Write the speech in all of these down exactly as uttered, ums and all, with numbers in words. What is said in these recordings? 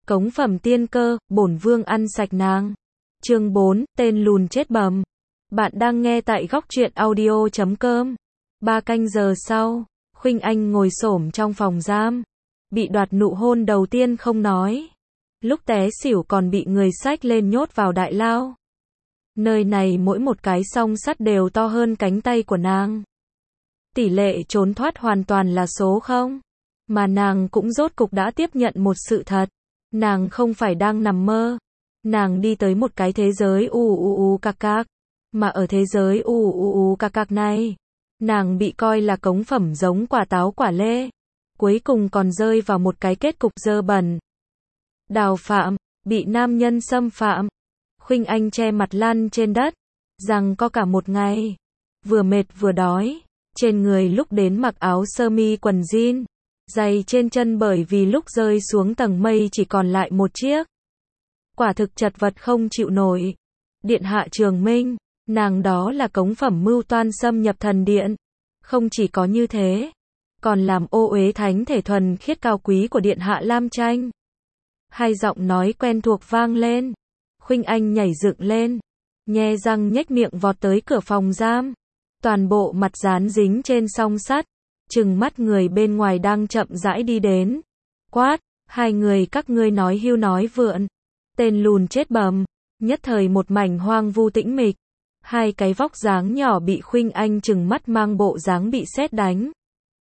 Cống phẩm tiên cơ, bổn vương ăn sạch nàng. Chương bốn, tên lùn chết bầm. Bạn đang nghe tại góc truyện audio chấm com. Ba canh giờ sau, Khuynh Anh ngồi xổm trong phòng giam. Bị đoạt nụ hôn đầu tiên không nói. Lúc té xỉu còn bị người xách lên nhốt vào đại lao. Nơi này mỗi một cái song sắt đều to hơn cánh tay của nàng. Tỷ lệ trốn thoát hoàn toàn là số không. Mà nàng cũng rốt cục đã tiếp nhận một sự thật. Nàng không phải đang nằm mơ. Nàng đi tới một cái thế giới u u u cạc cạc. Mà ở thế giới u u u cạc cạc này, nàng bị coi là cống phẩm giống quả táo quả lê. Cuối cùng còn rơi vào một cái kết cục dơ bẩn. Đào phạm, bị nam nhân xâm phạm. Khuynh Anh che mặt lăn trên đất, rằng có cả một ngày. Vừa mệt vừa đói. Trên người lúc đến mặc áo sơ mi quần jean. Giày trên chân bởi vì lúc rơi xuống tầng mây chỉ còn lại một chiếc. Quả thực chật vật không chịu nổi. Điện hạ Trường Minh, nàng đó là cống phẩm mưu toan xâm nhập thần điện. Không chỉ có như thế, còn làm ô uế thánh thể thuần khiết cao quý của điện hạ Lam Tranh. Hai giọng nói quen thuộc vang lên. Khuynh Anh nhảy dựng lên, nhe răng nhếch miệng vọt tới cửa phòng giam. Toàn bộ mặt dán dính trên song sắt, trừng mắt người bên ngoài đang chậm rãi đi đến. Quát, hai người các ngươi nói hưu nói vượn. Tên lùn chết bầm. Nhất thời một mảnh hoang vu tĩnh mịch. Hai cái vóc dáng nhỏ bị Khuynh Anh trừng mắt mang bộ dáng bị sét đánh.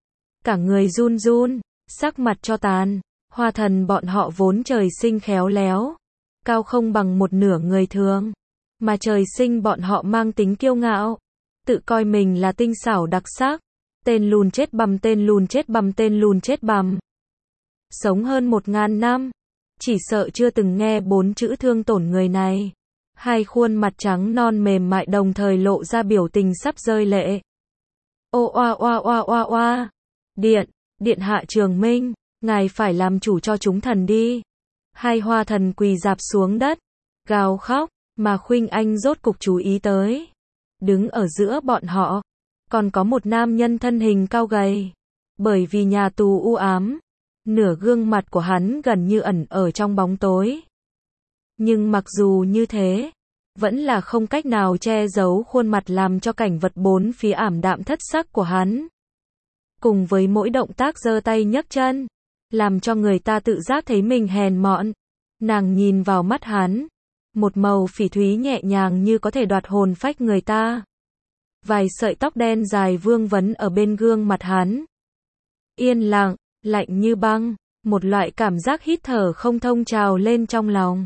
Cả người run run, sắc mặt cho tàn. Hoa thần bọn họ vốn trời sinh khéo léo, cao không bằng một nửa người thường. Mà trời sinh bọn họ mang tính kiêu ngạo, tự coi mình là tinh xảo đặc sắc. Tên lùn chết bầm, tên lùn chết bầm, tên lùn chết bầm. Sống hơn một ngàn năm, chỉ sợ chưa từng nghe bốn chữ thương tổn người này. Hai khuôn mặt trắng non mềm mại đồng thời lộ ra biểu tình sắp rơi lệ. Ô oa oa oa oa oa. Điện, điện hạ Trường Minh, ngài phải làm chủ cho chúng thần đi. Hai hoa thần quỳ rạp xuống đất, gào khóc, mà Khuynh Anh rốt cục chú ý tới. Đứng ở giữa bọn họ, còn có một nam nhân thân hình cao gầy. Bởi vì nhà tù u ám, nửa gương mặt của hắn gần như ẩn ở trong bóng tối. Nhưng mặc dù như thế, vẫn là không cách nào che giấu khuôn mặt làm cho cảnh vật bốn phía ảm đạm thất sắc của hắn. Cùng với mỗi động tác giơ tay nhấc chân, làm cho người ta tự giác thấy mình hèn mọn. Nàng nhìn vào mắt hắn, một màu phỉ thúy nhẹ nhàng như có thể đoạt hồn phách người ta. Vài sợi tóc đen dài vương vấn ở bên gương mặt hắn. Yên lặng, lạnh như băng, một loại cảm giác hít thở không thông trào lên trong lòng.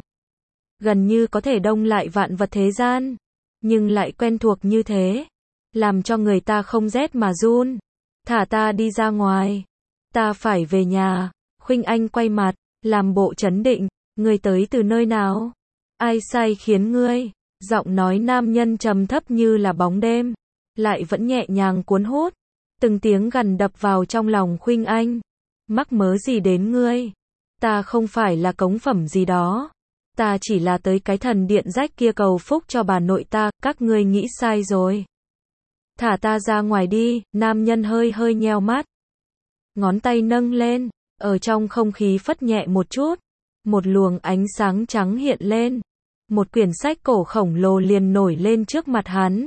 Gần như có thể đông lại vạn vật thế gian, nhưng lại quen thuộc như thế, làm cho người ta không rét mà run. Thả ta đi ra ngoài, ta phải về nhà. Khuynh Anh quay mặt, làm bộ trấn định, ngươi tới từ nơi nào? Ai sai khiến ngươi? Giọng nói nam nhân trầm thấp như là bóng đêm, lại vẫn nhẹ nhàng cuốn hút. Từng tiếng gằn đập vào trong lòng Khuynh Anh. Mắc mớ gì đến ngươi? Ta không phải là cống phẩm gì đó. Ta chỉ là tới cái thần điện rách kia cầu phúc cho bà nội ta, các ngươi nghĩ sai rồi. Thả ta ra ngoài đi. Nam nhân hơi hơi nheo mắt. Ngón tay nâng lên, ở trong không khí phất nhẹ một chút. Một luồng ánh sáng trắng hiện lên. Một quyển sách cổ khổng lồ liền nổi lên trước mặt hắn.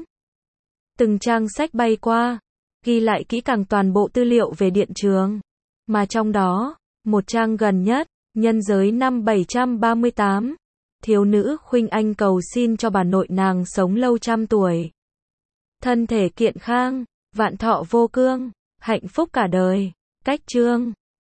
Từng trang sách bay qua, ghi lại kỹ càng toàn bộ tư liệu về điện trường. Mà trong đó, một trang gần nhất, nhân giới năm bảy trăm ba mươi tám. Thiếu nữ Khuynh Anh cầu xin cho bà nội nàng sống lâu trăm tuổi. Thân thể kiện khang, vạn thọ vô cương, hạnh phúc cả đời. Cách chương